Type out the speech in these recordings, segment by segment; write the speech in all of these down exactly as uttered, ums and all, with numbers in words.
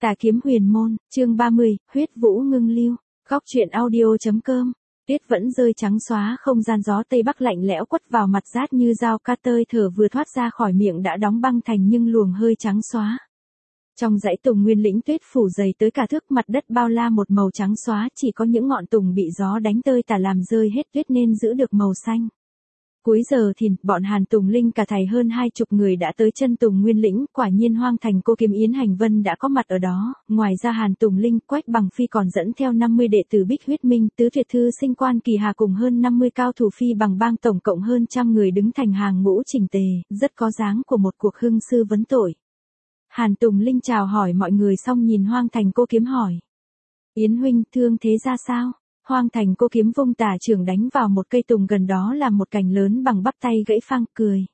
Tà kiếm huyền môn, chương ba mươi, huyết vũ ngưng lưu, góc truyện audio.com. Tuyết vẫn rơi trắng xóa, không gian gió tây bắc lạnh lẽo quất vào mặt rát như dao ca, tơi thở vừa thoát ra khỏi miệng đã đóng băng thành nhưng luồng hơi trắng xóa. Trong dãy tùng nguyên lĩnh tuyết phủ dày tới cả thước, mặt đất bao la một màu trắng xóa, chỉ có những ngọn tùng bị gió đánh tơi tả làm rơi hết tuyết nên giữ được màu xanh. Cuối giờ thìn, bọn Hàn Tùng Linh cả thảy hơn hai chục người đã tới chân Tùng Nguyên lĩnh, quả nhiên Hoang Thành Cô Kiếm Yến Hành Vân đã có mặt ở đó, ngoài ra Hàn Tùng Linh, Quách Bằng Phi còn dẫn theo năm mươi đệ tử Bích Huyết Minh, Tứ Tuyệt Thư Sinh Quan Kỳ Hà cùng hơn năm mươi cao thủ Phi Bằng Bang, tổng cộng hơn trăm người đứng thành hàng ngũ chỉnh tề, rất có dáng của một cuộc hưng sư vấn tội. Hàn Tùng Linh chào hỏi mọi người xong nhìn Hoang Thành Cô Kiếm hỏi: Yến huynh, thương thế ra sao? Hoang Thành Cô Kiếm vung tà trưởng đánh vào một cây tùng gần đó làm một cành lớn bằng bắp tay gãy phang, cười.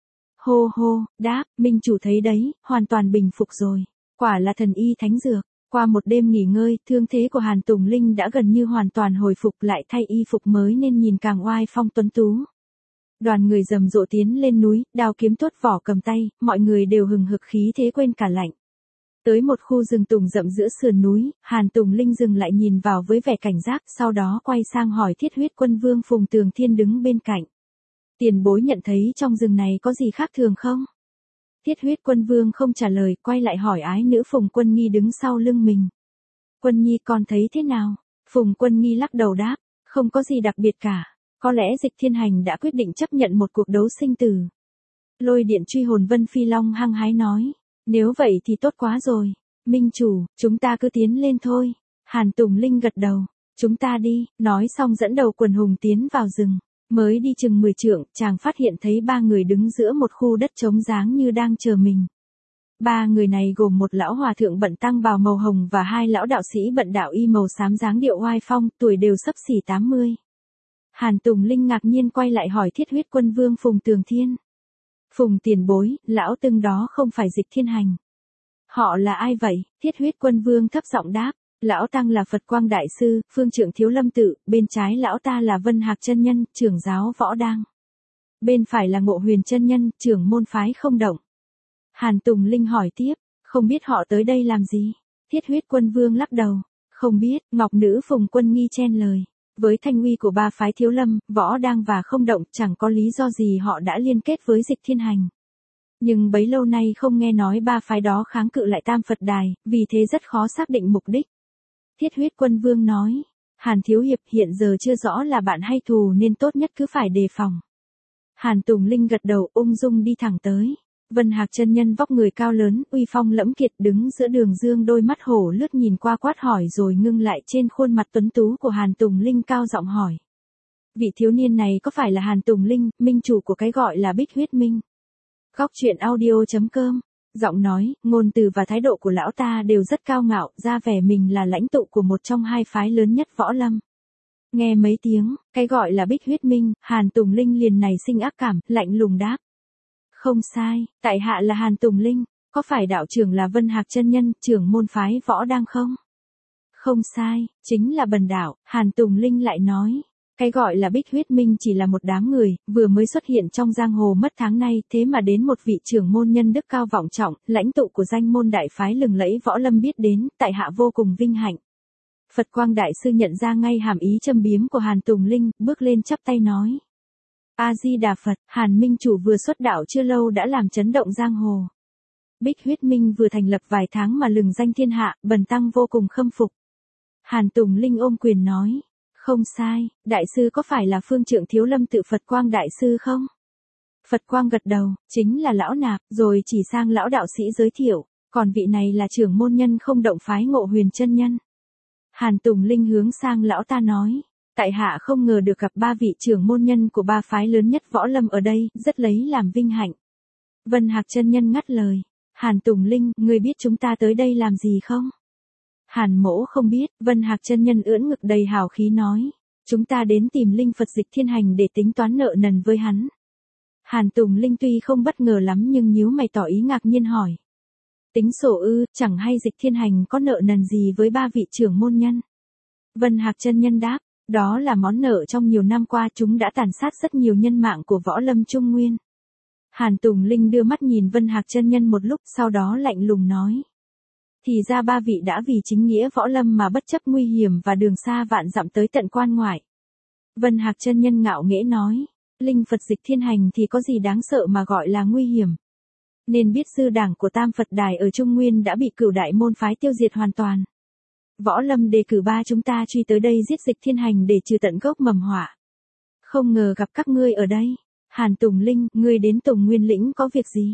Hô hô, đáp, minh chủ thấy đấy, hoàn toàn bình phục rồi. Quả là thần y thánh dược. Qua một đêm nghỉ ngơi, thương thế của Hàn Tùng Linh đã gần như hoàn toàn hồi phục, lại thay y phục mới nên nhìn càng oai phong tuấn tú. Đoàn người rầm rộ tiến lên núi, đao kiếm tuốt vỏ cầm tay, mọi người đều hừng hực khí thế quên cả lạnh. Tới một khu rừng tùng rậm giữa sườn núi, Hàn Tùng Linh dừng lại nhìn vào với vẻ cảnh giác, sau đó quay sang hỏi Thiết Huyết Quân Vương Phùng Tường Thiên đứng bên cạnh. Tiền bối nhận thấy trong rừng này có gì khác thường không? Thiết Huyết Quân Vương không trả lời, quay lại hỏi ái nữ Phùng Quân Nghi đứng sau lưng mình. Quân Nhi con thấy thế nào? Phùng Quân Nghi lắc đầu đáp, không có gì đặc biệt cả, có lẽ Dịch Thiên Hành đã quyết định chấp nhận một cuộc đấu sinh tử. Lôi Điện Truy Hồn Vân Phi Long hăng hái nói. Nếu vậy thì tốt quá rồi. Minh chủ, chúng ta cứ tiến lên thôi. Hàn Tùng Linh gật đầu. Chúng ta đi, nói xong dẫn đầu quần hùng tiến vào rừng. Mới đi chừng mười trượng, chàng phát hiện thấy ba người đứng giữa một khu đất trống dáng như đang chờ mình. Ba người này gồm một lão hòa thượng bận tăng bào màu hồng và hai lão đạo sĩ bận đạo y màu xám dáng điệu oai phong, tuổi đều xấp xỉ tám mươi. Hàn Tùng Linh ngạc nhiên quay lại hỏi Thiết Huyết Quân Vương Phùng Tường Thiên. Phùng tiền bối, lão từng đó không phải Dịch Thiên Hành. Họ là ai vậy? Thiết Huyết Quân Vương thấp giọng đáp. Lão tăng là Phật Quang Đại Sư, phương trượng Thiếu Lâm Tự, bên trái lão ta là Vân Hạc chân nhân, trưởng giáo Võ Đang. Bên phải là Ngộ Huyền chân nhân, trưởng môn phái Không Động. Hàn Tùng Linh hỏi tiếp, không biết họ tới đây làm gì? Thiết Huyết Quân Vương lắc đầu, không biết. Ngọc nữ Phùng Quân Nghi chen lời. Với thanh uy của ba phái Thiếu Lâm, Võ Đang và Không Động, chẳng có lý do gì họ đã liên kết với Dịch Thiên Hành. Nhưng bấy lâu nay không nghe nói ba phái đó kháng cự lại Tam Phật Đài, vì thế rất khó xác định mục đích. Thiết Huyết Quân Vương nói, Hàn Thiếu Hiệp hiện giờ chưa rõ là bạn hay thù nên tốt nhất cứ phải đề phòng. Hàn Tùng Linh gật đầu ung dung đi thẳng tới. Vân Hạc chân nhân vóc người cao lớn, uy phong lẫm kiệt đứng giữa đường dương, đôi mắt hổ lướt nhìn qua quát hỏi rồi ngưng lại trên khuôn mặt tuấn tú của Hàn Tùng Linh, cao giọng hỏi. Vị thiếu niên này có phải là Hàn Tùng Linh, minh chủ của cái gọi là Bích Huyết Minh? Góc truyện audio.com. Giọng nói, ngôn từ và thái độ của lão ta đều rất cao ngạo, ra vẻ mình là lãnh tụ của một trong hai phái lớn nhất võ lâm. Nghe mấy tiếng, cái gọi là Bích Huyết Minh, Hàn Tùng Linh liền nảy sinh ác cảm, lạnh lùng đáp. Không sai, tại hạ là Hàn Tùng Linh, có phải đạo trưởng là Vân Hạc chân nhân, trưởng môn phái Võ Đang không? Không sai, chính là bần đạo. Hàn Tùng Linh lại nói. Cái gọi là Bích Huyết Minh chỉ là một đám người, vừa mới xuất hiện trong giang hồ mất tháng nay, thế mà đến một vị trưởng môn nhân đức cao vọng trọng, lãnh tụ của danh môn đại phái lừng lẫy võ lâm biết đến, tại hạ vô cùng vinh hạnh. Phật Quang Đại Sư nhận ra ngay hàm ý châm biếm của Hàn Tùng Linh, bước lên chắp tay nói. A-di-đà Phật, Hàn Minh chủ vừa xuất đạo chưa lâu đã làm chấn động giang hồ. Bích Huyết Minh vừa thành lập vài tháng mà lừng danh thiên hạ, bần tăng vô cùng khâm phục. Hàn Tùng Linh ôm quyền nói. Không sai, đại sư có phải là phương trượng Thiếu Lâm Tự Phật Quang Đại Sư không? Phật Quang gật đầu, chính là lão nạp, rồi chỉ sang lão đạo sĩ giới thiệu, còn vị này là trưởng môn nhân Không Động phái Ngộ Huyền chân nhân. Hàn Tùng Linh hướng sang lão ta nói, tại hạ không ngờ được gặp ba vị trưởng môn nhân của ba phái lớn nhất võ lâm ở đây, rất lấy làm vinh hạnh. Vân Hạc chân nhân ngắt lời, Hàn Tùng Linh, ngươi biết chúng ta tới đây làm gì không? Hàn mỗ không biết. Vân Hạc chân nhân ưỡn ngực đầy hào khí nói, chúng ta đến tìm linh Phật Dịch Thiên Hành để tính toán nợ nần với hắn. Hàn Tùng Linh tuy không bất ngờ lắm nhưng nhíu mày tỏ ý ngạc nhiên hỏi. Tính sổ ư, chẳng hay Dịch Thiên Hành có nợ nần gì với ba vị trưởng môn nhân? Vân Hạc chân nhân đáp, đó là món nợ trong nhiều năm qua chúng đã tàn sát rất nhiều nhân mạng của võ lâm Trung Nguyên. Hàn Tùng Linh đưa mắt nhìn Vân Hạc chân nhân một lúc, sau đó lạnh lùng nói. Thì ra ba vị đã vì chính nghĩa võ lâm mà bất chấp nguy hiểm và đường xa vạn dặm tới tận quan ngoại. Vân Hạc chân nhân ngạo nghễ nói, linh Phật dịch thiên hành thì có gì đáng sợ mà gọi là nguy hiểm. Nên biết sư đảng của Tam Phật Đài ở Trung Nguyên đã bị Cửu Đại môn phái tiêu diệt hoàn toàn. Võ lâm đề cử ba chúng ta truy tới đây giết dịch thiên hành để trừ tận gốc mầm họa. Không ngờ gặp các ngươi ở đây. Hàn Tùng Linh, ngươi đến Tùng Nguyên lĩnh có việc gì?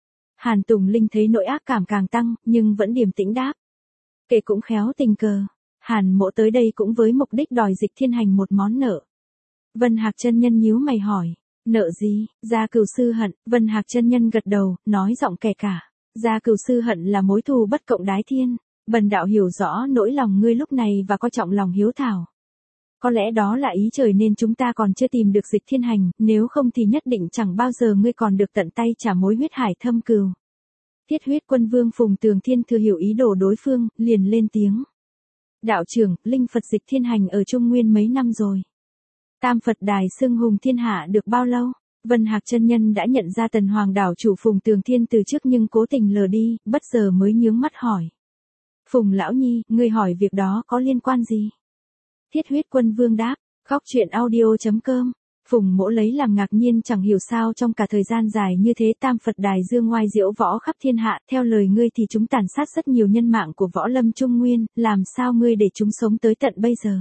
Hàn Tùng Linh thấy nỗi ác cảm càng tăng, nhưng vẫn điềm tĩnh đáp. Kể cũng khéo tình cờ, Hàn Mỗ tới đây cũng với mục đích đòi dịch thiên hành một món nợ. Vân Hạc chân nhân nhíu mày hỏi, nợ gì? Gia Cửu sư hận. Vân Hạc chân nhân gật đầu, nói giọng kẻ cả. Gia Cửu sư hận là mối thù bất cộng đái thiên. Bần đạo hiểu rõ nỗi lòng ngươi lúc này và coi trọng lòng hiếu thảo. Có lẽ đó là ý trời nên chúng ta còn chưa tìm được dịch thiên hành, nếu không thì nhất định chẳng bao giờ ngươi còn được tận tay trả mối huyết hải thâm cừu. Thiết Huyết Quân Vương Phùng Tường Thiên thừa hiểu ý đồ đối phương, liền lên tiếng. Đạo trưởng, linh Phật dịch thiên hành ở Trung Nguyên mấy năm rồi. Tam Phật Đài xưng hùng thiên hạ được bao lâu? Vân Hạc chân nhân đã nhận ra Tần Hoàng đảo chủ Phùng Tường Thiên từ trước nhưng cố tình lờ đi, bất giờ mới nhướng mắt hỏi. Phùng lão nhi, ngươi hỏi việc đó có liên quan gì? Thiết Huyết Quân Vương đáp, khóc chuyện audio chấm com. Phùng Mỗ lấy làm ngạc nhiên chẳng hiểu sao trong cả thời gian dài như thế Tam Phật Đài dương ngoai diễu võ khắp thiên hạ, theo lời ngươi thì chúng tàn sát rất nhiều nhân mạng của võ lâm Trung Nguyên, làm sao ngươi để chúng sống tới tận bây giờ?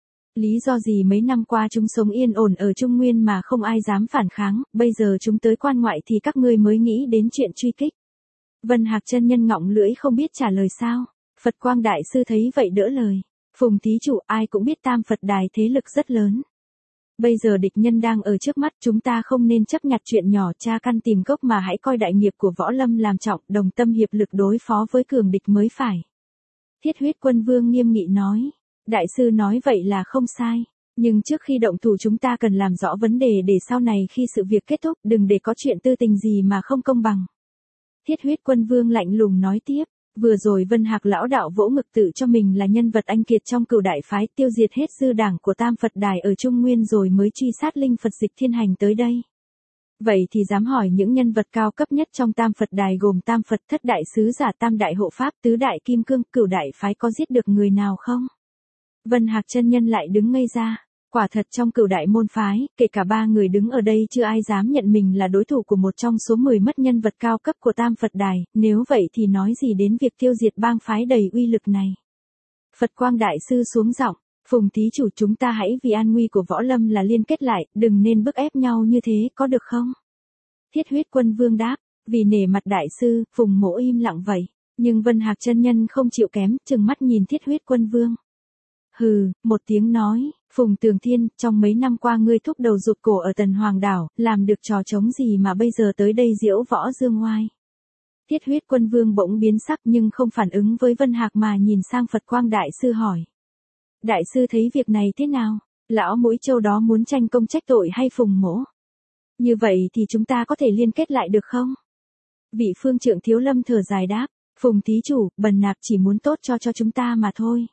Lý do gì mấy năm qua chúng sống yên ổn ở Trung Nguyên mà không ai dám phản kháng, bây giờ chúng tới quan ngoại thì các ngươi mới nghĩ đến chuyện truy kích. Vân Hạc chân nhân ngọng lưỡi không biết trả lời sao. Phật Quang Đại Sư thấy vậy đỡ lời. Phùng thí chủ, ai cũng biết Tam Phật Đài thế lực rất lớn. Bây giờ địch nhân đang ở trước mắt, chúng ta không nên chấp nhặt chuyện nhỏ tra căn tìm gốc mà hãy coi đại nghiệp của võ lâm làm trọng, đồng tâm hiệp lực đối phó với cường địch mới phải. Thiết Huyết Quân Vương nghiêm nghị nói. Đại sư nói vậy là không sai. Nhưng trước khi động thủ chúng ta cần làm rõ vấn đề để sau này khi sự việc kết thúc đừng để có chuyện tư tình gì mà không công bằng. Thiết Huyết Quân Vương lạnh lùng nói tiếp. Vừa rồi Vân Hạc lão đạo vỗ ngực tự cho mình là nhân vật anh kiệt trong Cửu Đại phái, tiêu diệt hết sư đảng của Tam Phật Đài ở Trung Nguyên rồi mới truy sát linh Phật dịch thiên hành tới đây. Vậy thì dám hỏi những nhân vật cao cấp nhất trong Tam Phật Đài gồm Tam Phật Thất Đại Sứ Giả, Tam Đại Hộ Pháp, Tứ Đại Kim Cương, Cửu Đại phái có giết được người nào không? Vân Hạc chân nhân lại đứng ngây ra. Quả thật trong Cửu Đại môn phái, kể cả ba người đứng ở đây chưa ai dám nhận mình là đối thủ của một trong số mười mất nhân vật cao cấp của Tam Phật Đài, nếu vậy thì nói gì đến việc tiêu diệt bang phái đầy uy lực này. Phật Quang Đại Sư xuống giọng, Phùng thí chủ, chúng ta hãy vì an nguy của võ lâm là liên kết lại, đừng nên bức ép nhau như thế, có được không? Thiết Huyết Quân Vương đáp, vì nể mặt Đại Sư, Phùng Mỗ im lặng vậy, nhưng Vân Hạc chân nhân không chịu kém, trừng mắt nhìn Thiết Huyết Quân Vương. Hừ, một tiếng nói, Phùng Tường Thiên, trong mấy năm qua ngươi thúc đầu rụt cổ ở Tần Hoàng đảo, làm được trò trống gì mà bây giờ tới đây diễu võ dương ngoai. Thiết Huyết Quân Vương bỗng biến sắc nhưng không phản ứng với Vân Hạc mà nhìn sang Phật Quang Đại Sư hỏi. Đại Sư thấy việc này thế nào? Lão mũi trâu đó muốn tranh công trách tội hay Phùng Mỗ? Như vậy thì chúng ta có thể liên kết lại được không? Vị phương trượng Thiếu Lâm thở dài đáp, Phùng thí chủ, bần nạp chỉ muốn tốt cho cho chúng ta mà thôi.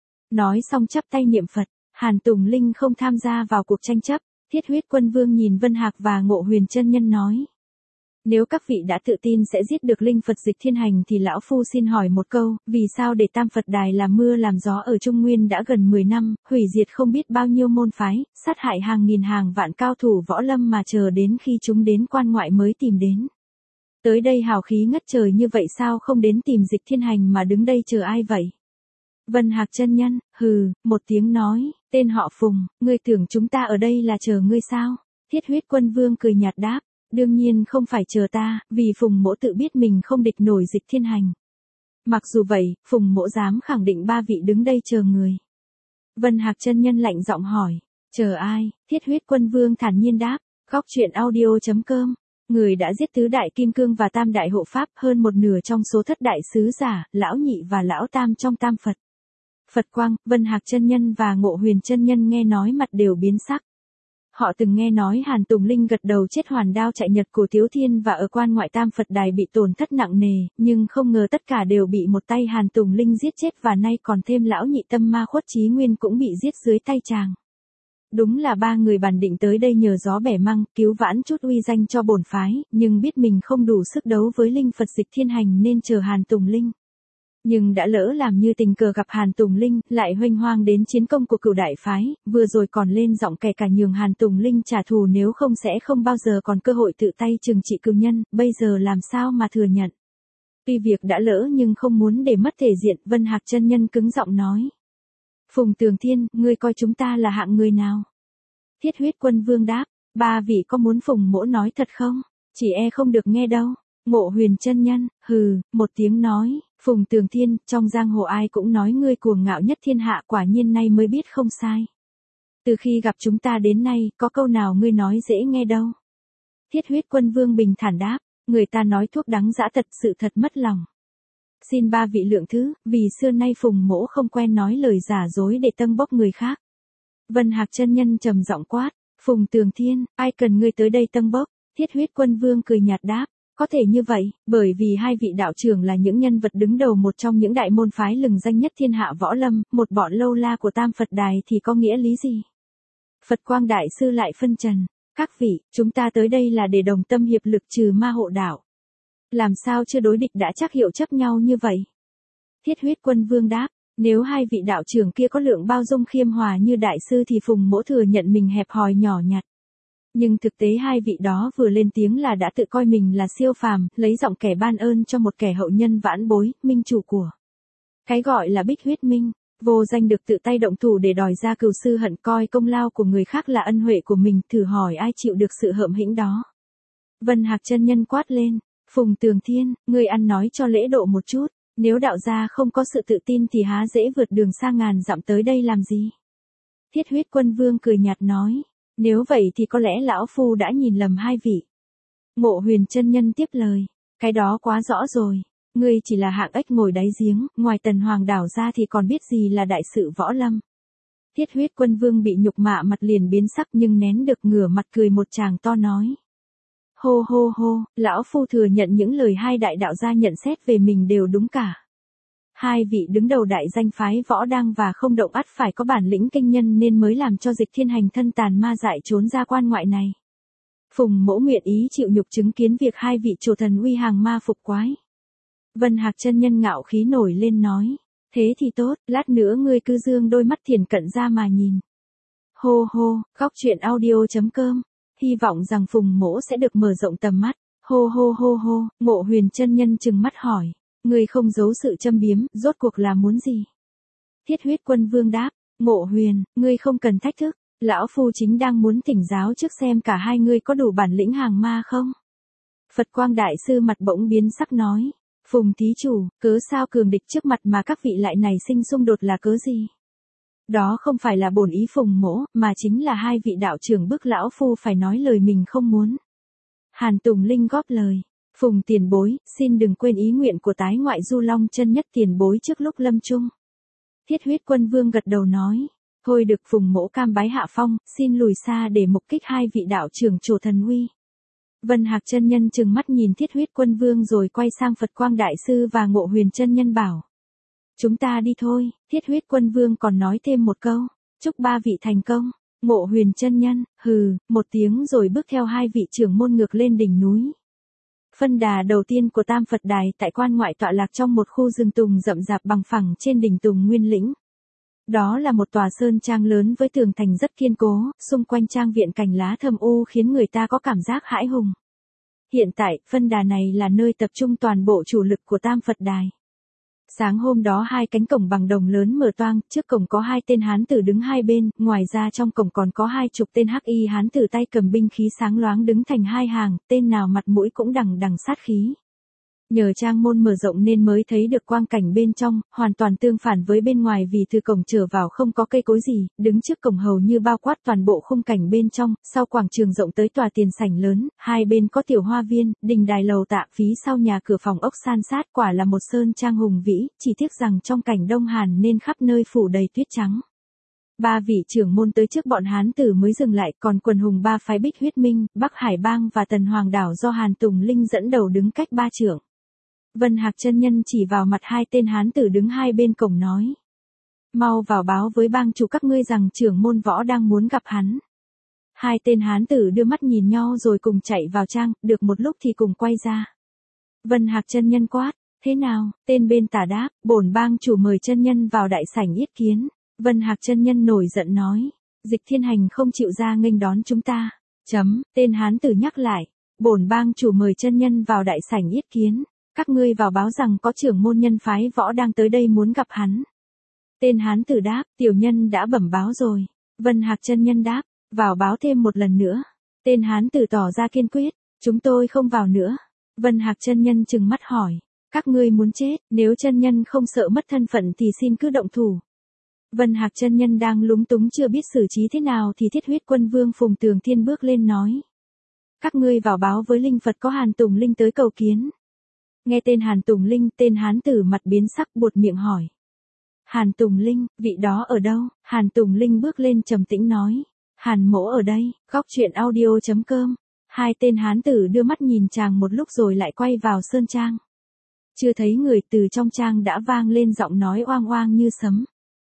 Nói xong chắp tay niệm Phật, Hàn Tùng Linh không tham gia vào cuộc tranh chấp. Thiết Huyết Quân Vương nhìn Vân Hạc và Ngộ Huyền chân nhân nói. Nếu các vị đã tự tin sẽ giết được linh Phật dịch thiên hành thì lão phu xin hỏi một câu, vì sao để Tam Phật Đài làm mưa làm gió ở Trung Nguyên đã gần mười năm, hủy diệt không biết bao nhiêu môn phái, sát hại hàng nghìn hàng vạn cao thủ võ lâm mà chờ đến khi chúng đến quan ngoại mới tìm đến. Tới đây hào khí ngất trời như vậy sao không đến tìm dịch thiên hành mà đứng đây chờ ai vậy? Vân Hạc chân nhân, hừ, một tiếng nói, tên họ Phùng, ngươi tưởng chúng ta ở đây là chờ ngươi sao? Thiết Huyết Quân Vương cười nhạt đáp, đương nhiên không phải chờ ta, vì Phùng Mỗ tự biết mình không địch nổi dịch thiên hành. Mặc dù vậy, Phùng Mỗ dám khẳng định ba vị đứng đây chờ người. Vân Hạc chân nhân lạnh giọng hỏi, chờ ai? Thiết Huyết Quân Vương thản nhiên đáp, khóc chuyện audio chấm com. Người đã giết Tứ Đại Kim Cương và Tam Đại Hộ Pháp, hơn một nửa trong số Thất Đại Sứ Giả, Lão Nhị và Lão Tam trong Tam Phật. Phật Quang, Vân Hạc chân nhân và Ngộ Huyền chân nhân nghe nói mặt đều biến sắc. Họ từng nghe nói Hàn Tùng Linh gật đầu chết hoàn đao chạy nhật của Tiếu Thiên và ở quan ngoại Tam Phật Đài bị tổn thất nặng nề, nhưng không ngờ tất cả đều bị một tay Hàn Tùng Linh giết chết và nay còn thêm Lão Nhị Tâm Ma Khuất Chí Nguyên cũng bị giết dưới tay chàng. Đúng là ba người bản định tới đây nhờ gió bẻ măng, cứu vãn chút uy danh cho bổn phái, nhưng biết mình không đủ sức đấu với linh Phật dịch thiên hành nên chờ Hàn Tùng Linh. Nhưng đã lỡ làm như tình cờ gặp Hàn Tùng Linh, lại huênh hoang đến chiến công của Cửu đại phái, vừa rồi còn lên giọng kẻ cả nhường Hàn Tùng Linh trả thù, nếu không sẽ không bao giờ còn cơ hội tự tay trừng trị cừu nhân, bây giờ làm sao mà thừa nhận. Tuy việc đã lỡ nhưng không muốn để mất thể diện, Vân Hạc chân nhân cứng giọng nói. Phùng Tường Thiên, ngươi coi chúng ta là hạng người nào? Thiết Huyết Quân Vương đáp, ba vị có muốn Phùng mỗ nói thật không? Chỉ e không được nghe đâu. Ngộ Huyền chân nhân, hừ, một tiếng nói, Phùng Tường Thiên, trong giang hồ ai cũng nói ngươi cuồng ngạo nhất thiên hạ, quả nhiên nay mới biết không sai. Từ khi gặp chúng ta đến nay, có câu nào ngươi nói dễ nghe đâu. Thiết Huyết Quân Vương bình thản đáp, người ta nói thuốc đắng dã thật, sự thật mất lòng. Xin ba vị lượng thứ, vì xưa nay Phùng mỗ không quen nói lời giả dối để tâng bốc người khác. Vân Hạc chân nhân trầm giọng quát, Phùng Tường Thiên, ai cần ngươi tới đây tâng bốc? Thiết Huyết Quân Vương cười nhạt đáp, có thể như vậy, bởi vì hai vị đạo trưởng là những nhân vật đứng đầu một trong những đại môn phái lừng danh nhất thiên hạ võ lâm, một bọn lâu la của Tam Phật Đài thì có nghĩa lý gì? Phật Quang Đại Sư lại phân trần, các vị, chúng ta tới đây là để đồng tâm hiệp lực trừ ma hộ đạo. Làm sao chưa đối địch đã chắc hiệu chấp nhau như vậy? Thiết Huyết Quân Vương đáp, nếu hai vị đạo trưởng kia có lượng bao dung khiêm hòa như đại sư thì Phùng mỗ thừa nhận mình hẹp hòi nhỏ nhặt. Nhưng thực tế hai vị đó vừa lên tiếng là đã tự coi mình là siêu phàm, lấy giọng kẻ ban ơn cho một kẻ hậu nhân vãn bối, minh chủ của. Cái gọi là bích huyết minh, vô danh được tự tay động thủ để đòi ra cừu sư hận, coi công lao của người khác là ân huệ của mình, thử hỏi ai chịu được sự hợm hĩnh đó. Vân Hạc chân nhân quát lên, Phùng Tường Thiên, ngươi ăn nói cho lễ độ một chút, nếu đạo gia không có sự tự tin thì há dễ vượt đường xa ngàn dặm tới đây làm gì? Thiết Huyết Quân Vương cười nhạt nói, nếu vậy thì có lẽ lão phu đã nhìn lầm hai vị. Ngộ Huyền chân nhân tiếp lời, cái đó quá rõ rồi, ngươi chỉ là hạng ếch ngồi đáy giếng, ngoài Tần Hoàng đảo ra thì còn biết gì là đại sự võ lâm. Thiết Huyết Quân Vương bị nhục mạ mặt liền biến sắc nhưng nén được ngửa mặt cười một tràng to nói. Hô hô hô, lão phu thừa nhận những lời hai đại đạo gia nhận xét về mình đều đúng cả. Hai vị đứng đầu đại danh phái võ đang và không động ắt phải có bản lĩnh kinh nhân nên mới làm cho Dịch Thiên hành thân tàn ma dại trốn ra quan ngoại này. Phùng mỗ nguyện ý chịu nhục chứng kiến việc hai vị trổ thần uy hàng ma phục quái. Vân Hạc chân nhân ngạo khí nổi lên nói, thế thì tốt, lát nữa ngươi cứ dương đôi mắt thiền cận ra mà nhìn. Hô hô, góc truyện audio chấm com, hy vọng rằng Phùng mỗ sẽ được mở rộng tầm mắt. Hô hô hô hô, Ngộ Huyền chân nhân trừng mắt hỏi, ngươi không giấu sự châm biếm, rốt cuộc là muốn gì? Thiết Huyết Quân Vương đáp, Ngộ Huyền, ngươi không cần thách thức, lão phu chính đang muốn thỉnh giáo trước xem cả hai ngươi có đủ bản lĩnh hàng ma không? Phật Quang Đại Sư mặt bỗng biến sắc nói, Phùng thí chủ, cớ sao cường địch trước mặt mà các vị lại nảy sinh xung đột là cớ gì? Đó không phải là bổn ý Phùng mỗ, mà chính là hai vị đạo trưởng bức lão phu phải nói lời mình không muốn. Hàn Tùng Linh góp lời, Phùng tiền bối, xin đừng quên ý nguyện của tái ngoại Du Long chân nhất tiền bối trước lúc lâm chung. Thiết Huyết Quân Vương gật đầu nói, thôi được, Phùng mỗ cam bái hạ phong, xin lùi xa để mục kích hai vị đạo trưởng trổ thần uy. Vân Hạc chân nhân trừng mắt nhìn Thiết Huyết Quân Vương rồi quay sang Phật Quang Đại Sư và Ngộ Huyền chân nhân bảo, chúng ta đi thôi. Thiết Huyết Quân Vương còn nói thêm một câu, chúc ba vị thành công. Ngộ Huyền chân nhân, hừ, một tiếng rồi bước theo hai vị trưởng môn ngược lên đỉnh núi. Phân đà đầu tiên của Tam Phật Đài tại quan ngoại tọa lạc trong một khu rừng tùng rậm rạp bằng phẳng trên đỉnh Tùng Nguyên Lĩnh. Đó là một tòa sơn trang lớn với tường thành rất kiên cố, xung quanh trang viện cành lá thâm u khiến người ta có cảm giác hãi hùng. Hiện tại, phân đà này là nơi tập trung toàn bộ chủ lực của Tam Phật Đài. Sáng hôm đó hai cánh cổng bằng đồng lớn mở toang, trước cổng có hai tên hán tử đứng hai bên, ngoài ra trong cổng còn có hai chục tên hắc y hán tử tay cầm binh khí sáng loáng đứng thành hai hàng, tên nào mặt mũi cũng đằng đằng sát khí. Nhờ trang môn mở rộng nên mới thấy được quang cảnh bên trong, hoàn toàn tương phản với bên ngoài vì từ cổng trở vào không có cây cối gì, đứng trước cổng hầu như bao quát toàn bộ khung cảnh bên trong, sau quảng trường rộng tới tòa tiền sảnh lớn, hai bên có tiểu hoa viên, đình đài lầu tạ, phía sau nhà cửa phòng ốc san sát, quả là một sơn trang hùng vĩ, chỉ tiếc rằng trong cảnh đông hàn nên khắp nơi phủ đầy tuyết trắng. Ba vị trưởng môn tới trước bọn hán tử mới dừng lại, còn quần hùng ba phái Bích Huyết Minh, Bắc Hải Bang và Tần Hoàng đảo do Hàn Tùng Linh dẫn đầu đứng cách ba trượng. Vân Hạc chân nhân chỉ vào mặt hai tên hán tử đứng hai bên cổng nói, mau vào báo với bang chủ các ngươi rằng trưởng môn võ đang muốn gặp hắn. Hai tên hán tử đưa mắt nhìn nhau rồi cùng chạy vào trang, được một lúc thì cùng quay ra. Vân Hạc chân nhân quát, Thế nào? Tên bên tả đáp, bổn bang chủ mời chân nhân vào đại sảnh yết kiến. Vân Hạc chân nhân nổi giận nói, Dịch Thiên Hành không chịu ra nghênh đón chúng ta. Chấm, tên hán tử nhắc lại, bổn bang chủ mời chân nhân vào đại sảnh yết kiến. Các ngươi vào báo rằng có trưởng môn nhân phái võ đang tới đây muốn gặp hắn. Tên hán tử đáp, tiểu nhân đã bẩm báo rồi. Vân Hạc chân nhân đáp, vào báo thêm một lần nữa. Tên hán tử tỏ ra kiên quyết, chúng tôi không vào nữa. Vân Hạc chân nhân trừng mắt hỏi, các ngươi muốn chết, nếu chân nhân không sợ mất thân phận thì xin cứ động thủ. Vân Hạc chân nhân đang lúng túng chưa biết xử trí thế nào thì Thiết Huyết Quân Vương Phùng Tường Thiên bước lên nói, các ngươi vào báo với linh Phật có Hàn Tùng Linh tới cầu kiến. Nghe tên Hàn Tùng Linh, tên hán tử mặt biến sắc buột miệng hỏi, Hàn Tùng Linh, vị đó ở đâu? Hàn Tùng Linh bước lên trầm tĩnh nói, Hàn mỗ ở đây. Góc truyện audio.com. Hai tên hán tử đưa mắt nhìn chàng một lúc rồi lại quay vào sơn trang. Chưa thấy người, từ trong trang đã vang lên giọng nói oang oang như sấm.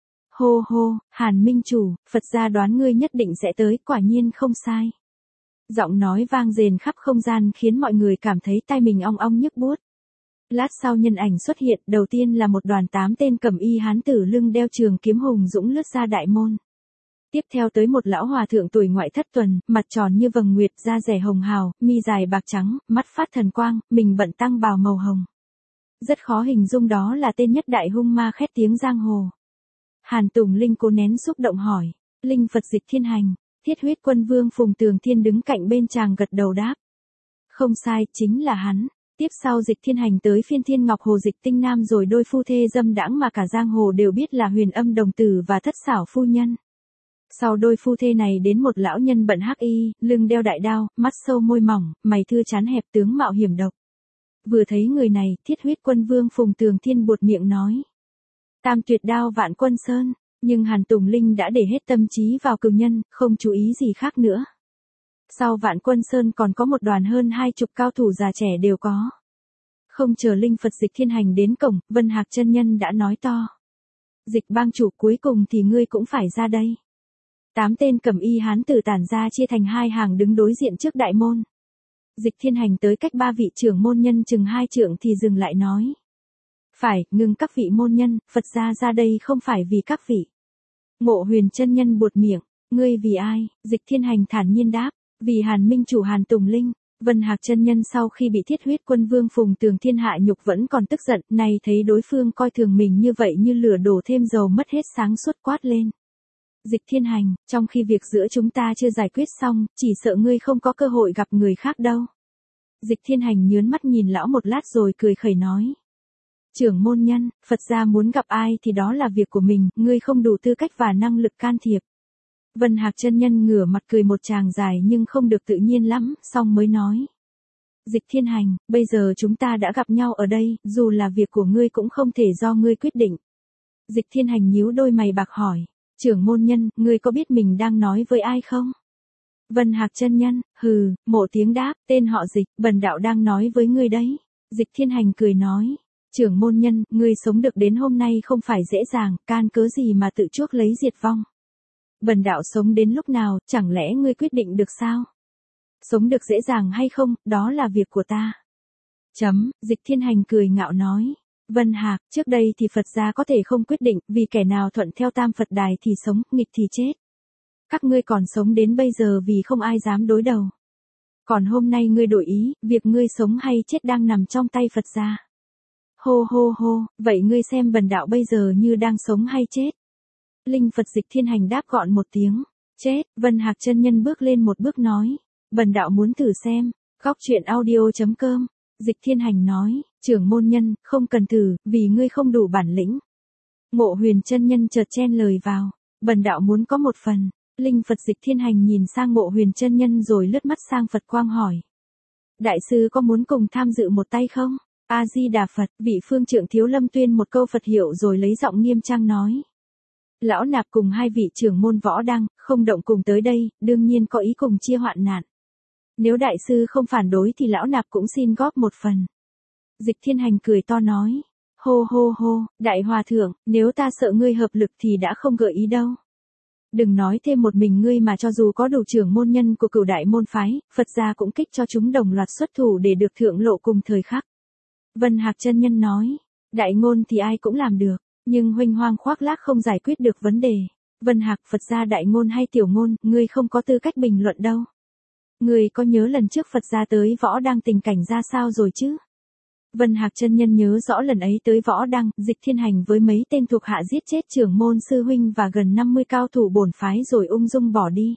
Hô hô, Hàn Minh Chủ, Phật gia đoán ngươi nhất định sẽ tới, quả nhiên không sai. Giọng nói vang rền khắp không gian khiến mọi người cảm thấy tai mình ong ong nhức buốt. Lát sau nhân ảnh xuất hiện, đầu tiên là một đoàn tám tên cẩm y hán tử lưng đeo trường kiếm hùng dũng lướt ra đại môn. Tiếp theo tới một lão hòa thượng tuổi ngoại thất tuần, mặt tròn như vầng nguyệt, da rẻ hồng hào, mi dài bạc trắng, mắt phát thần quang, mình bận tăng bào màu hồng. Rất khó hình dung đó là tên nhất đại hung ma khét tiếng giang hồ. Hàn Tùng Linh cố nén xúc động hỏi, linh Phật Dịch Thiên Hành. Thiết Huyết Quân Vương Phùng Tường Thiên đứng cạnh bên chàng gật đầu đáp. Không sai, chính là hắn. Tiếp sau Dịch Thiên Hành tới phiên Thiên Ngọc Hồ Dịch Tinh Nam rồi đôi phu thê dâm đãng mà cả giang hồ đều biết là Huyền Âm Đồng Tử và Thất Xảo Phu Nhân. Sau đôi phu thê này đến một lão nhân bận hắc y, lưng đeo đại đao, mắt sâu môi mỏng, mày thưa trán hẹp, tướng mạo hiểm độc. Vừa thấy người này, Thiết Huyết Quân Vương Phùng Tường Thiên buột miệng nói. Tam tuyệt đao Vạn Quân Sơn, nhưng Hàn Tùng Linh đã để hết tâm trí vào cừu nhân, không chú ý gì khác nữa. Sau Vạn Quân Sơn còn có một đoàn hơn hai chục cao thủ già trẻ đều có. Không chờ linh Phật Dịch Thiên Hành đến cổng, Vân Hạc chân nhân đã nói to. Dịch bang chủ, cuối cùng thì ngươi cũng phải ra đây. Tám tên cẩm y hán tử tản ra chia thành hai hàng đứng đối diện trước đại môn. Dịch Thiên Hành tới cách ba vị trưởng môn nhân chừng hai trượng thì dừng lại nói. Phải, ngừng các vị môn nhân, Phật gia ra đây không phải vì các vị. Ngộ Huyền chân nhân buột miệng, ngươi vì ai? Dịch Thiên Hành thản nhiên đáp, vì Hàn Minh Chủ Hàn Tùng Linh. Vân Hạc chân nhân sau khi bị Thiết Huyết Quân Vương Phùng Tường Thiên hạ nhục vẫn còn tức giận, nay thấy đối phương coi thường mình như vậy như lửa đổ thêm dầu mất hết sáng suốt quát lên. Dịch Thiên Hành, trong khi việc giữa chúng ta chưa giải quyết xong, chỉ sợ ngươi không có cơ hội gặp người khác đâu. Dịch Thiên Hành nhớn mắt nhìn lão một lát rồi cười khẩy nói. Trưởng môn nhân, Phật gia muốn gặp ai thì đó là việc của mình, ngươi không đủ tư cách và năng lực can thiệp. Vân Hạc chân nhân ngửa mặt cười một tràng dài nhưng không được tự nhiên lắm, xong mới nói. Dịch Thiên Hành, bây giờ chúng ta đã gặp nhau ở đây, dù là việc của ngươi cũng không thể do ngươi quyết định. Dịch Thiên Hành nhíu đôi mày bạc hỏi, trưởng môn nhân, ngươi có biết mình đang nói với ai không? Vân Hạc chân nhân, hừ, mộ tiếng đáp, tên họ Dịch, bần đạo đang nói với ngươi đấy. Dịch Thiên Hành cười nói. Trưởng môn nhân, ngươi sống được đến hôm nay không phải dễ dàng, can cớ gì mà tự chuốc lấy diệt vong. Bần đạo sống đến lúc nào, chẳng lẽ ngươi quyết định được sao? Sống được dễ dàng hay không, đó là việc của ta. Chấm, Dịch Thiên Hành cười ngạo nói. Vân Hạc, trước đây thì Phật gia có thể không quyết định, vì kẻ nào thuận theo Tam Phật đài thì sống, nghịch thì chết. Các ngươi còn sống đến bây giờ vì không ai dám đối đầu. Còn hôm nay ngươi đổi ý, việc ngươi sống hay chết đang nằm trong tay Phật gia. Hô hô hô, vậy ngươi xem bần đạo bây giờ như đang sống hay chết? Linh Phật Dịch Thiên Hành đáp gọn một tiếng. Chết. Vân Hạc chân nhân bước lên một bước nói. Bần đạo muốn thử xem. Góc truyện audio.com. Dịch Thiên Hành nói. Trưởng môn nhân, không cần thử, vì ngươi không đủ bản lĩnh. Ngộ Huyền chân nhân chợt chen lời vào. Bần đạo muốn có một phần. Linh Phật Dịch Thiên Hành nhìn sang Ngộ Huyền chân nhân rồi lướt mắt sang Phật Quang hỏi. Đại sư có muốn cùng tham dự một tay không? A-di-đà Phật, vị phương trượng Thiếu Lâm tuyên một câu Phật hiệu rồi lấy giọng nghiêm trang nói. Lão nạp cùng hai vị trưởng môn võ đăng, không động cùng tới đây, đương nhiên có ý cùng chia hoạn nạn. Nếu đại sư không phản đối thì lão nạp cũng xin góp một phần. Dịch Thiên Hành cười to nói. Hô hô hô, đại hòa thượng, nếu ta sợ ngươi hợp lực thì đã không gợi ý đâu. Đừng nói thêm một mình ngươi mà cho dù có đủ trưởng môn nhân của cửu đại môn phái, Phật gia cũng kích cho chúng đồng loạt xuất thủ để được thượng lộ cùng thời khắc. Vân Hạc chân nhân nói, đại ngôn thì ai cũng làm được, nhưng huênh hoang khoác lác không giải quyết được vấn đề. Vân Hạc, Phật gia đại ngôn hay tiểu ngôn, ngươi không có tư cách bình luận đâu. Ngươi có nhớ lần trước Phật gia tới Võ Đăng tình cảnh ra sao rồi chứ? Vân Hạc chân nhân nhớ rõ lần ấy tới Võ Đăng, Dịch Thiên Hành với mấy tên thuộc hạ giết chết trưởng môn sư huynh và gần năm mươi cao thủ bổn phái rồi ung dung bỏ đi.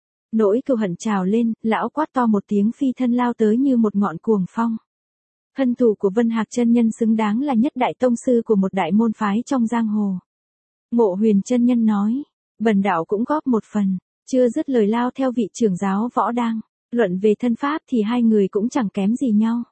Nỗi cừu hận trào lên, lão quát to một tiếng phi thân lao tới như một ngọn cuồng phong. Thân thủ của Vân Hạc chân nhân xứng đáng là nhất đại tông sư của một đại môn phái trong giang hồ. Ngộ Huyền chân nhân nói, bần đạo cũng góp một phần, chưa dứt lời lao theo vị trưởng giáo Võ Đăng. Luận về thân pháp thì hai người cũng chẳng kém gì nhau.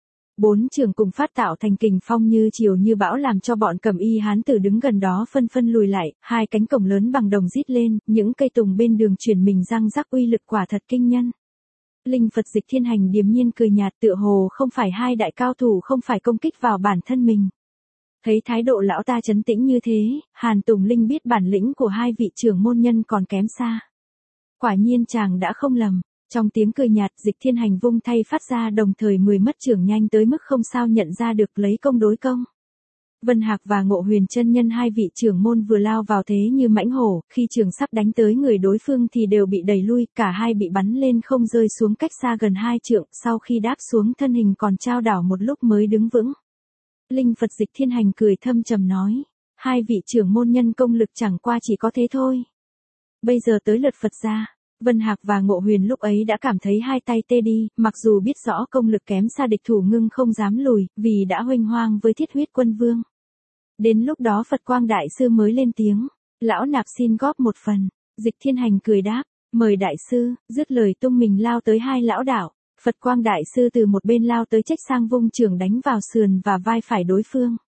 Bốn trưởng cùng phát tạo thành kình phong như chiều như bão làm cho bọn Cẩm Y hán tử đứng gần đó phân phân lùi lại, hai cánh cổng lớn bằng đồng rít lên, những cây tùng bên đường chuyển mình răng rắc uy lực quả thật kinh nhân. Linh Phật Dịch Thiên Hành điềm nhiên cười nhạt tựa hồ không phải hai đại cao thủ không phải công kích vào bản thân mình. Thấy thái độ lão ta trấn tĩnh như thế, Hàn Tùng Linh biết bản lĩnh của hai vị trưởng môn nhân còn kém xa. Quả nhiên chàng đã không lầm. Trong tiếng cười nhạt, Dịch Thiên Hành vung thay phát ra đồng thời mười mất trưởng nhanh tới mức không sao nhận ra được lấy công đối công. Vân Hạc và Ngộ Huyền chân nhân hai vị trưởng môn vừa lao vào thế như mãnh hổ, khi trường sắp đánh tới người đối phương thì đều bị đẩy lui, cả hai bị bắn lên không rơi xuống cách xa gần hai trượng, sau khi đáp xuống thân hình còn trao đảo một lúc mới đứng vững. Linh Phật Dịch Thiên Hành cười thâm trầm nói, hai vị trưởng môn nhân công lực chẳng qua chỉ có thế thôi. Bây giờ tới lượt Phật gia. Vân Hạc và Ngộ Huyền lúc ấy đã cảm thấy hai tay tê đi, mặc dù biết rõ công lực kém xa địch thủ ngưng không dám lùi, vì đã huênh hoang với Thiết Huyết Quân Vương. Đến lúc đó Phật Quang Đại Sư mới lên tiếng, lão nạp xin góp một phần. Dịch Thiên Hành cười đáp, mời Đại Sư, dứt lời tung mình lao tới hai lão đạo. Phật Quang Đại Sư từ một bên lao tới trách sang vung trường đánh vào sườn và vai phải đối phương.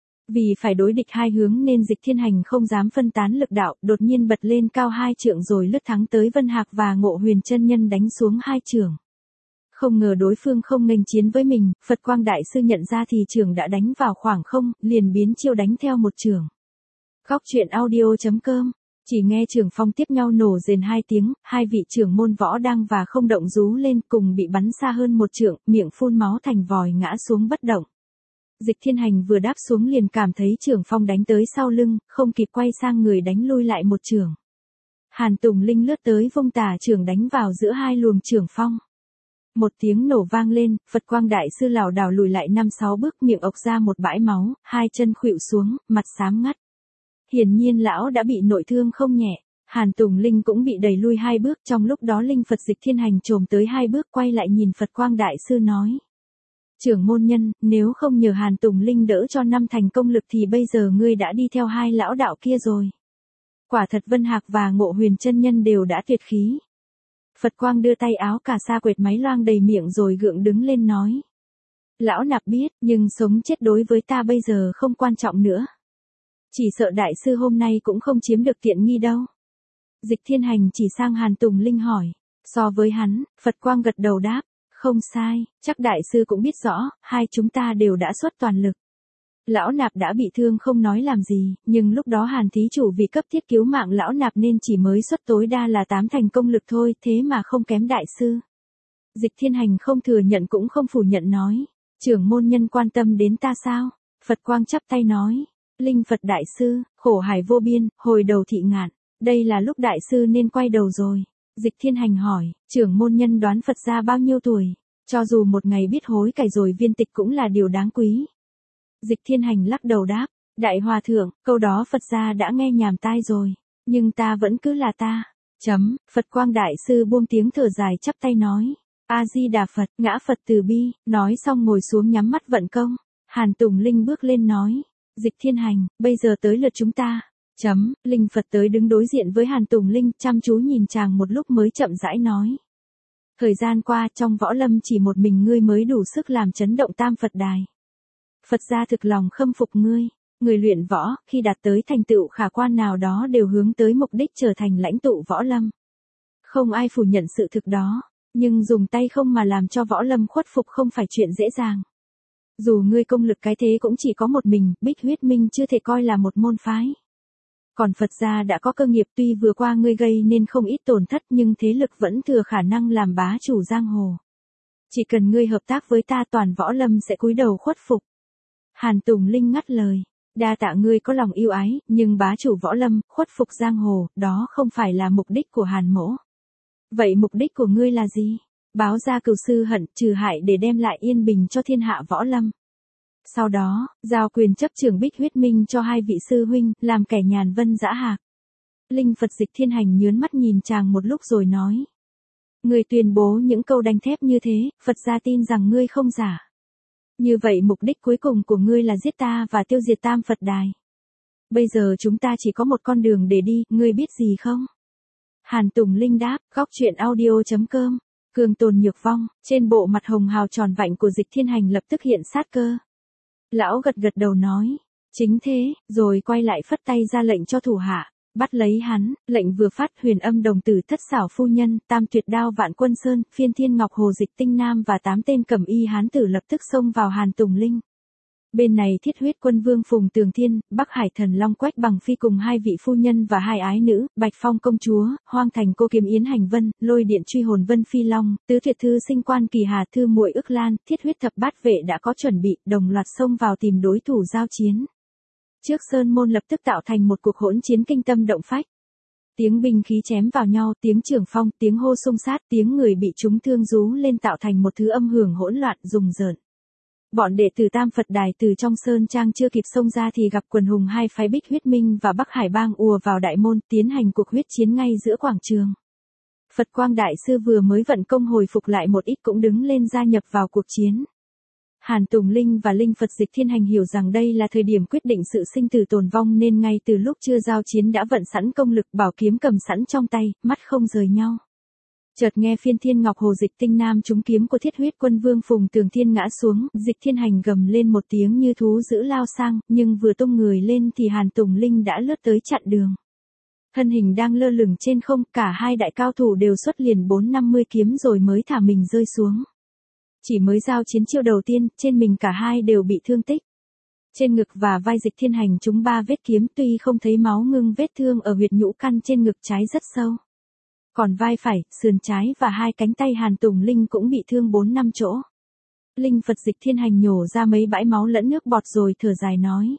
Vì phải đối địch hai hướng nên Dịch Thiên Hành không dám phân tán lực đạo, đột nhiên bật lên cao hai trượng rồi lướt thắng tới Vân Hạc và Ngộ Huyền chân nhân đánh xuống hai trường. Không ngờ đối phương không nghênh chiến với mình, Phật Quang Đại Sư nhận ra thì trường đã đánh vào khoảng không, liền biến chiêu đánh theo một trường. Góc truyện audio chấm com. Chỉ nghe trường phong tiếp nhau nổ rền hai tiếng, hai vị trưởng môn Võ Đăng và Không Động rú lên cùng bị bắn xa hơn một trượng, miệng phun máu thành vòi ngã xuống bất động. Dịch Thiên Hành vừa đáp xuống liền cảm thấy trường phong đánh tới sau lưng, không kịp quay sang người đánh lui lại một trường. Hàn Tùng Linh lướt tới vung tà trường đánh vào giữa hai luồng trường phong. Một tiếng nổ vang lên, Phật Quang Đại Sư lảo đảo lùi lại năm sáu bước, miệng ộc ra một bãi máu, hai chân khuỵu xuống, mặt xám ngắt. Hiển nhiên lão đã bị nội thương không nhẹ. Hàn Tùng Linh cũng bị đẩy lui hai bước, trong lúc đó Linh Phật Dịch Thiên Hành trồm tới hai bước quay lại nhìn Phật Quang Đại Sư nói. Trưởng môn nhân, nếu không nhờ Hàn Tùng Linh đỡ cho năm thành công lực thì bây giờ ngươi đã đi theo hai lão đạo kia rồi. Quả thật Vân Hạc và Ngộ Huyền chân nhân đều đã tuyệt khí. Phật Quang đưa tay áo cà sa quệt máy loang đầy miệng rồi gượng đứng lên nói. Lão nạp biết, nhưng sống chết đối với ta bây giờ không quan trọng nữa. Chỉ sợ đại sư hôm nay cũng không chiếm được tiện nghi đâu. Dịch Thiên Hành chỉ sang Hàn Tùng Linh hỏi. So với hắn, Phật Quang gật đầu đáp. Không sai, chắc đại sư cũng biết rõ, hai chúng ta đều đã xuất toàn lực. Lão nạp đã bị thương không nói làm gì, nhưng lúc đó Hàn thí chủ vì cấp thiết cứu mạng lão nạp nên chỉ mới xuất tối đa là tám thành công lực thôi, thế mà không kém đại sư. Dịch Thiên Hành không thừa nhận cũng không phủ nhận nói, trưởng môn nhân quan tâm đến ta sao? Phật Quang chắp tay nói, Linh Phật đại sư, khổ hải vô biên, hồi đầu thị ngạn, đây là lúc đại sư nên quay đầu rồi. Dịch Thiên Hành hỏi, trưởng môn nhân đoán Phật gia bao nhiêu tuổi? Cho dù một ngày biết hối cải rồi viên tịch cũng là điều đáng quý. Dịch Thiên Hành lắc đầu đáp, đại hòa thượng, câu đó Phật gia đã nghe nhàm tai rồi, nhưng ta vẫn cứ là ta. Chấm, Phật Quang Đại Sư buông tiếng thở dài chắp tay nói, A-di-đà Phật, ngã Phật từ bi, nói xong ngồi xuống nhắm mắt vận công. Hàn Tùng Linh bước lên nói, Dịch Thiên Hành, bây giờ tới lượt chúng ta. Chấm, Linh Phật tới đứng đối diện với Hàn Tùng Linh, chăm chú nhìn chàng một lúc mới chậm rãi nói. Thời gian qua trong võ lâm chỉ một mình ngươi mới đủ sức làm chấn động tam Phật đài. Phật gia thực lòng khâm phục ngươi, người luyện võ, khi đạt tới thành tựu khả quan nào đó đều hướng tới mục đích trở thành lãnh tụ võ lâm. Không ai phủ nhận sự thực đó, nhưng dùng tay không mà làm cho võ lâm khuất phục không phải chuyện dễ dàng. Dù ngươi công lực cái thế cũng chỉ có một mình, Bích Huyết Minh chưa thể coi là một môn phái. Còn Phật gia đã có cơ nghiệp tuy vừa qua ngươi gây nên không ít tổn thất nhưng thế lực vẫn thừa khả năng làm bá chủ giang hồ. Chỉ cần ngươi hợp tác với ta toàn võ lâm sẽ cúi đầu khuất phục. Hàn Tùng Linh ngắt lời. Đa tạ ngươi có lòng yêu ái, nhưng bá chủ võ lâm, khuất phục giang hồ, đó không phải là mục đích của Hàn mỗ. Vậy mục đích của ngươi là gì? Báo ra cừu sư hận, trừ hại để đem lại yên bình cho thiên hạ võ lâm. Sau đó, giao quyền chấp trưởng Bích Huyết Minh cho hai vị sư huynh, làm kẻ nhàn vân dã hạc. Linh Phật Dịch Thiên Hành nhớn mắt nhìn chàng một lúc rồi nói. Ngươi tuyên bố những câu đanh thép như thế, Phật gia tin rằng ngươi không giả. Như vậy mục đích cuối cùng của ngươi là giết ta và tiêu diệt Tam Phật Đài. Bây giờ chúng ta chỉ có một con đường để đi, ngươi biết gì không? Hàn Tùng Linh đáp, góc truyện audio chấm com. Cường tồn nhược vong, trên bộ mặt hồng hào tròn vạnh của Dịch Thiên Hành lập tức hiện sát cơ. Lão gật gật đầu nói, chính thế, rồi quay lại phất tay ra lệnh cho thủ hạ, bắt lấy hắn. Lệnh vừa phát, Huyền Âm đồng tử Thất Xảo phu nhân, Tam Tuyệt đao Vạn Quân Sơn, Phiên Thiên Ngọc Hồ Dịch Tinh Nam và tám tên cẩm y hán tử lập tức xông vào Hàn Tùng Linh. Bên này Thiết Huyết Quân Vương Phùng Tường Thiên, Bắc Hải Thần Long Quách Bằng Phi cùng hai vị phu nhân và hai ái nữ, Bạch Phong công chúa, Hoang Thành cô kiếm Yến Hành Vân, Lôi Điện Truy Hồn Vân Phi Long, Tứ Tuyệt Thư Sinh Quan Kỳ Hà Thư muội Ức Lan, Thiết Huyết Thập Bát Vệ đã có chuẩn bị, đồng loạt xông vào tìm đối thủ giao chiến. Trước sơn môn lập tức tạo thành một cuộc hỗn chiến kinh tâm động phách. Tiếng binh khí chém vào nhau, tiếng trường phong, tiếng hô xung sát, tiếng người bị trúng thương rú lên tạo thành một thứ âm hưởng hỗn loạn rùng rợn. Bọn đệ tử Tam Phật Đài từ trong sơn trang chưa kịp xông ra thì gặp quần hùng hai phái Bích Huyết Minh và Bắc Hải Bang ùa vào đại môn, tiến hành cuộc huyết chiến ngay giữa quảng trường. Phật Quang Đại Sư vừa mới vận công hồi phục lại một ít cũng đứng lên gia nhập vào cuộc chiến. Hàn Tùng Linh và Linh Phật Dịch Thiên Hành hiểu rằng đây là thời điểm quyết định sự sinh tử tồn vong nên ngay từ lúc chưa giao chiến đã vận sẵn công lực, bảo kiếm cầm sẵn trong tay, mắt không rời nhau. Chợt nghe Phiên Thiên Ngọc Hồ Dịch Tinh Nam trúng kiếm của Thiết Huyết Quân Vương Phùng Tường Thiên ngã xuống, Dịch Thiên Hành gầm lên một tiếng như thú dữ lao sang, nhưng vừa tung người lên thì Hàn Tùng Linh đã lướt tới chặn đường. Thân hình đang lơ lửng trên không, cả hai đại cao thủ đều xuất liền bốn năm mươi kiếm rồi mới thả mình rơi xuống. Chỉ mới giao chiến chiêu đầu tiên, trên mình cả hai đều bị thương tích. Trên ngực và vai Dịch Thiên Hành trúng ba vết kiếm, tuy không thấy máu ngưng vết thương ở huyệt nhũ căn trên ngực trái rất sâu. Còn vai phải, sườn trái và hai cánh tay Hàn Tùng Linh cũng bị thương bốn năm chỗ. Linh Phật Dịch Thiên Hành nhổ ra mấy bãi máu lẫn nước bọt rồi thở dài nói.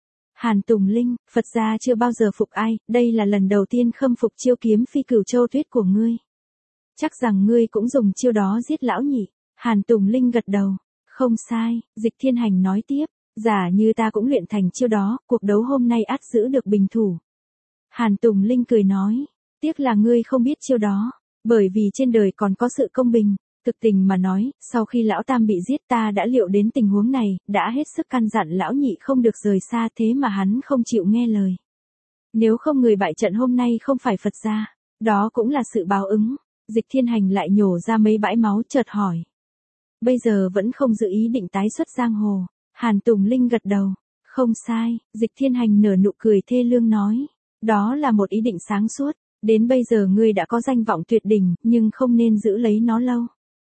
Hàn Tùng Linh, Phật gia chưa bao giờ phục ai, đây là lần đầu tiên khâm phục chiêu kiếm phi cửu châu tuyết của ngươi. Chắc rằng ngươi cũng dùng chiêu đó giết lão nhị. Hàn Tùng Linh gật đầu. Không sai, Dịch Thiên Hành nói tiếp. Giả như ta cũng luyện thành chiêu đó, cuộc đấu hôm nay ắt giữ được bình thủ. Hàn Tùng Linh cười nói. Tiếc là ngươi không biết chiêu đó, bởi vì trên đời còn có sự công bình. Thực tình mà nói, sau khi lão Tam bị giết ta đã liệu đến tình huống này, đã hết sức căn dặn lão nhị không được rời xa thế mà hắn không chịu nghe lời. Nếu không người bại trận hôm nay không phải Phật gia, đó cũng là sự báo ứng. Dịch Thiên Hành lại nhổ ra mấy bãi máu chợt hỏi. Bây giờ vẫn không dự ý định tái xuất giang hồ. Hàn Tùng Linh gật đầu. Không sai, Dịch Thiên Hành nở nụ cười thê lương nói. Đó là một ý định sáng suốt. Đến bây giờ ngươi đã có danh vọng tuyệt đỉnh, nhưng không nên giữ lấy nó lâu.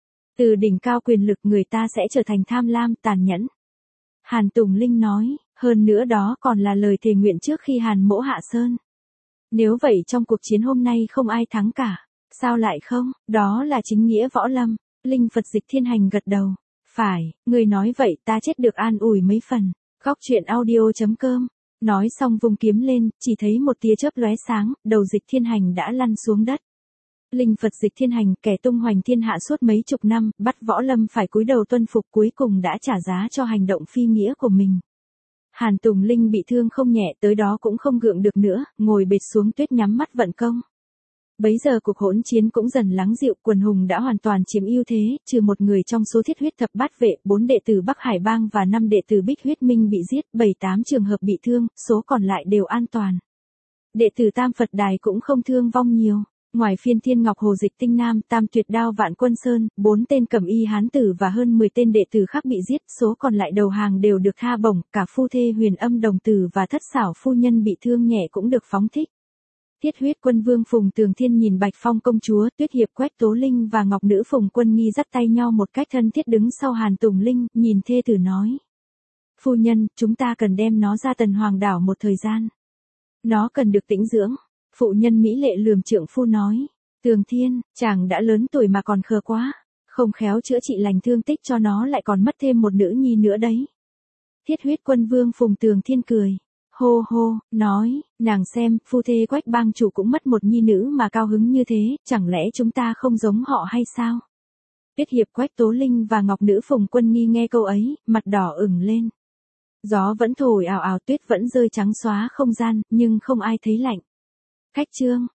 Từ đỉnh cao quyền lực người ta sẽ trở thành tham lam, tàn nhẫn. Hàn Tùng Linh nói, hơn nữa đó còn là lời thề nguyện trước khi Hàn mỗ hạ sơn. Nếu vậy trong cuộc chiến hôm nay không ai thắng cả, sao lại không, đó là chính nghĩa võ lâm. Linh Phật Dịch Thiên Hành gật đầu. Phải, người nói vậy ta chết được an ủi mấy phần. Góc truyện audio chấm com. Nói xong vùng kiếm lên, chỉ thấy một tia chớp lóe sáng, đầu Dịch Thiên Hành đã lăn xuống đất. Linh Phật Dịch Thiên Hành, kẻ tung hoành thiên hạ suốt mấy chục năm, bắt võ lâm phải cúi đầu tuân phục, cuối cùng đã trả giá cho hành động phi nghĩa của mình. Hàn Tùng Linh bị thương không nhẹ, tới đó cũng không gượng được nữa, ngồi bệt xuống tuyết nhắm mắt vận công. Bấy giờ cuộc hỗn chiến cũng dần lắng dịu, quần hùng đã hoàn toàn chiếm ưu thế, trừ một người trong số Thiết Huyết Thập Bát Vệ, bốn đệ tử Bắc Hải Bang và năm đệ tử Bích Huyết Minh bị giết, bảy tám trường hợp bị thương, số còn lại đều an toàn. Đệ tử Tam Phật Đài cũng không thương vong nhiều. Ngoài Phiên Thiên Ngọc Hồ Dịch Tinh Nam, Tam Tuyệt đao Vạn Quân Sơn, bốn tên cẩm y hán tử và hơn mười tên đệ tử khác bị giết, số còn lại đầu hàng đều được tha bổng, cả phu thê Huyền Âm đồng tử và Thất Xảo phu nhân bị thương nhẹ cũng được phóng thích. Thiết Huyết Quân Vương Phùng Tường Thiên nhìn Bạch Phong công chúa, Tuyết Hiệp Quách Tố Linh và Ngọc Nữ Phùng Quân Nghi dắt tay nhau một cách thân thiết đứng sau Hàn Tùng Linh, nhìn thê tử nói. Phu nhân, chúng ta cần đem nó ra Tần Hoàng đảo một thời gian. Nó cần được tĩnh dưỡng. Phụ nhân mỹ lệ lườm trượng phu nói. Tường Thiên, chàng đã lớn tuổi mà còn khờ quá. Không khéo chữa trị lành thương tích cho nó lại còn mất thêm một nữ nhi nữa đấy. Thiết huyết quân vương Phùng Tường Thiên cười. Hô hô, nói, nàng xem, phu thê Quách bang chủ cũng mất một nhi nữ mà cao hứng như thế, chẳng lẽ chúng ta không giống họ hay sao? Tuyết hiệp Quách Tố Linh và ngọc nữ Phùng Quân Nghi nghe câu ấy, mặt đỏ ửng lên. Gió vẫn thổi ào ào, tuyết vẫn rơi trắng xóa không gian, nhưng không ai thấy lạnh. Khách trương.